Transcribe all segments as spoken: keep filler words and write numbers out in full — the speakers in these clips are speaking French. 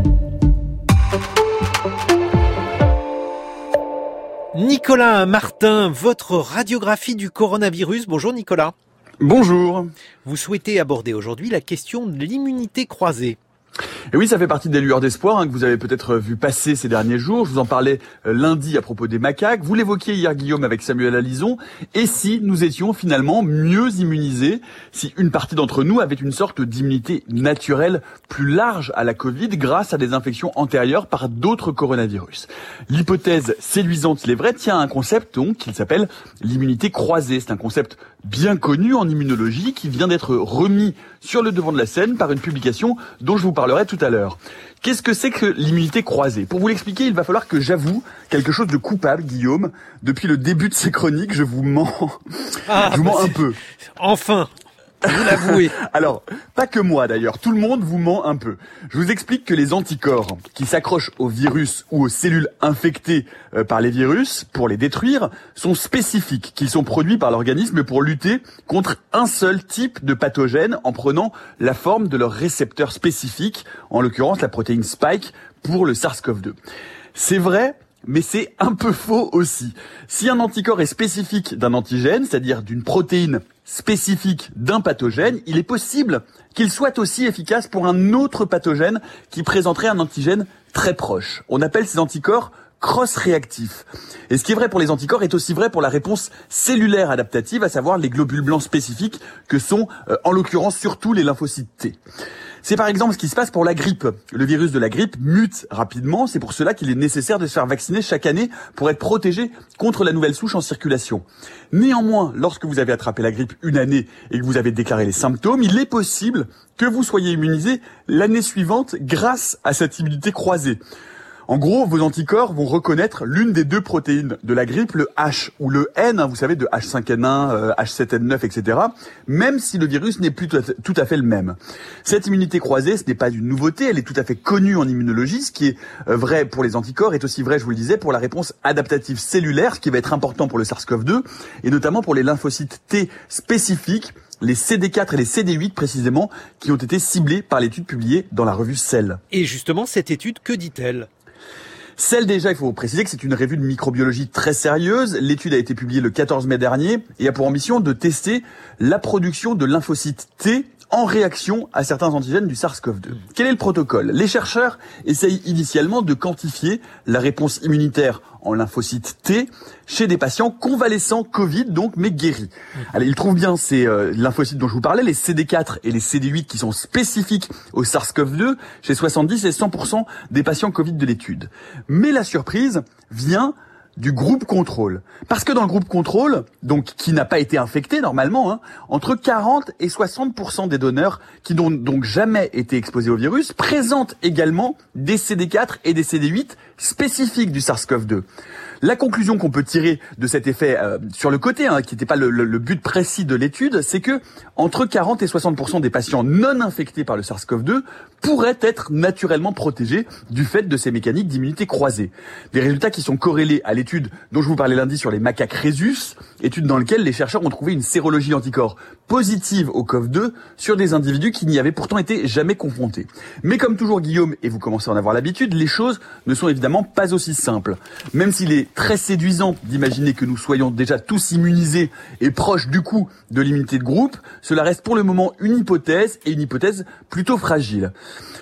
Nicolas Martin, votre radiographie du coronavirus. Bonjour Nicolas. Bonjour. Vous souhaitez aborder aujourd'hui la question de l'immunité croisée. Et oui, ça fait partie des lueurs d'espoir hein, que vous avez peut-être vu passer ces derniers jours. Je vous en parlais euh, lundi à propos des macaques. Vous l'évoquiez hier, Guillaume, avec Samuel Alison. Et si nous étions finalement mieux immunisés, si une partie d'entre nous avait une sorte d'immunité naturelle plus large à la Covid grâce à des infections antérieures par d'autres coronavirus. L'hypothèse séduisante, il est vrai, tient à un concept donc qui s'appelle l'immunité croisée. C'est un concept bien connu en immunologie qui vient d'être remis sur le devant de la scène par une publication dont je vous parlerai tout à l'heure. Qu'est-ce que c'est que l'immunité croisée ? Pour vous l'expliquer, il va falloir que j'avoue quelque chose de coupable, Guillaume. Depuis le début de ces chroniques, je vous mens, Ah, je vous mens bah un peu. Enfin, vous l'avouez. Alors, pas que moi d'ailleurs, tout le monde vous ment un peu. Je vous explique que les anticorps qui s'accrochent au virus ou aux cellules infectées euh, par les virus pour les détruire sont spécifiques, qu'ils sont produits par l'organisme pour lutter contre un seul type de pathogène en prenant la forme de leur récepteur spécifique, en l'occurrence la protéine Spike pour le SARS-C o V deux. C'est vrai, mais c'est un peu faux aussi. Si un anticorps est spécifique d'un antigène, c'est-à-dire d'une protéine spécifique d'un pathogène, il est possible qu'il soit aussi efficace pour un autre pathogène qui présenterait un antigène très proche. On appelle ces anticorps cross-réactifs. Et ce qui est vrai pour les anticorps est aussi vrai pour la réponse cellulaire adaptative, à savoir les globules blancs spécifiques que sont, euh, en l'occurrence, surtout les lymphocytes T. C'est par exemple ce qui se passe pour la grippe. Le virus de la grippe mute rapidement, c'est pour cela qu'il est nécessaire de se faire vacciner chaque année pour être protégé contre la nouvelle souche en circulation. Néanmoins, lorsque vous avez attrapé la grippe une année et que vous avez déclaré les symptômes, il est possible que vous soyez immunisé l'année suivante grâce à cette immunité croisée. En gros, vos anticorps vont reconnaître l'une des deux protéines de la grippe, le H ou le N, hein, vous savez, de H cinq N un, euh, H sept N neuf, et cetera, même si le virus n'est plus tout à, fait, tout à fait le même. Cette immunité croisée, ce n'est pas une nouveauté, elle est tout à fait connue en immunologie. Ce qui est euh, vrai pour les anticorps est aussi vrai, je vous le disais, pour la réponse adaptative cellulaire, ce qui va être important pour le SARS-C o V deux, et notamment pour les lymphocytes T spécifiques, les C D quatre et les C D huit précisément, qui ont été ciblés par l'étude publiée dans la revue Cell. Et justement, cette étude, que dit-elle ? Celle déjà, il faut préciser que c'est une revue de microbiologie très sérieuse. L'étude a été publiée le quatorze mai dernier et a pour ambition de tester la production de lymphocytes T en réaction à certains antigènes du SARS-C o V deux. Quel est le protocole ? Les chercheurs essayent initialement de quantifier la réponse immunitaire en lymphocytes T chez des patients convalescents Covid, donc mais guéris. Allez, ils trouvent bien ces euh, lymphocytes dont je vous parlais, les C D quatre et les C D huit qui sont spécifiques au SARS-C o V deux chez soixante-dix et cent pour cent des patients Covid de l'étude. Mais la surprise vient du groupe contrôle. Parce que dans le groupe contrôle, donc qui n'a pas été infecté normalement, hein, entre quarante et soixante pour cent des donneurs qui n'ont donc jamais été exposés au virus présentent également des C D quatre et des C D huit spécifiques du SARS-C o V deux. La conclusion qu'on peut tirer de cet effet euh, sur le côté, hein, qui n'était pas le, le, le but précis de l'étude, c'est que entre quarante et soixante pour cent des patients non infectés par le SARS-C o V deux pourraient être naturellement protégés du fait de ces mécaniques d'immunité croisée. Des résultats qui sont corrélés à l'étude dont je vous parlais lundi sur les macaques rhésus, étude dans laquelle les chercheurs ont trouvé une sérologie anticorps positive au C o V deux sur des individus qui n'y avaient pourtant été jamais confrontés. Mais comme toujours, Guillaume, et vous commencez à en avoir l'habitude, les choses ne sont évidemment pas aussi simples. Même s'il est très séduisant d'imaginer que nous soyons déjà tous immunisés et proches du coup de l'immunité de groupe, cela reste pour le moment une hypothèse et une hypothèse plutôt fragile. Pourquoi ?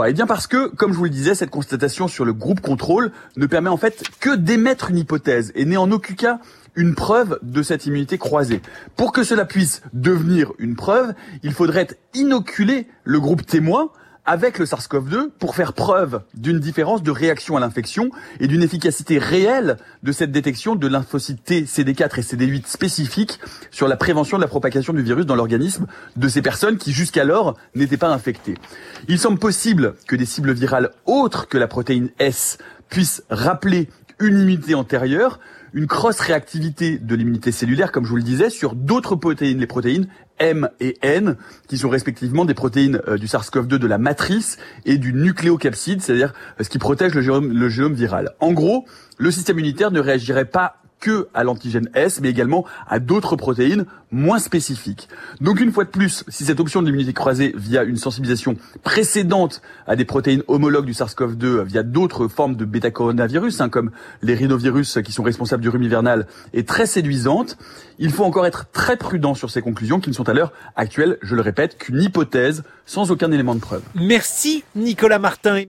Eh bien parce que, comme je vous le disais, cette constatation sur le groupe contrôle ne permet en fait que d'émettre une hypothèse et n'est en aucun cas une preuve de cette immunité croisée. Pour que cela puisse devenir une preuve, il faudrait inoculer le groupe témoin avec le SARS-C o V deux pour faire preuve d'une différence de réaction à l'infection et d'une efficacité réelle de cette détection de lymphocytes T, C D quatre et C D huit spécifiques sur la prévention de la propagation du virus dans l'organisme de ces personnes qui jusqu'alors n'étaient pas infectées. Il semble possible que des cibles virales autres que la protéine S puissent rappeler une immunité antérieure, une cross-réactivité de l'immunité cellulaire, comme je vous le disais, sur d'autres protéines, les protéines M et N, qui sont respectivement des protéines euh, du SARS-C o V deux de la matrice et du nucléocapside, c'est-à-dire euh, ce qui protège le génome, le génome viral. En gros, le système immunitaire ne réagirait pas que à l'antigène S, mais également à d'autres protéines moins spécifiques. Donc une fois de plus, si cette option de l'immunité croisée via une sensibilisation précédente à des protéines homologues du SARS-CoV deux via d'autres formes de bêta-coronavirus, hein, comme les rhinovirus qui sont responsables du rhume hivernal, est très séduisante, il faut encore être très prudent sur ces conclusions qui ne sont à l'heure actuelle, je le répète, qu'une hypothèse sans aucun élément de preuve. Merci Nicolas Martin.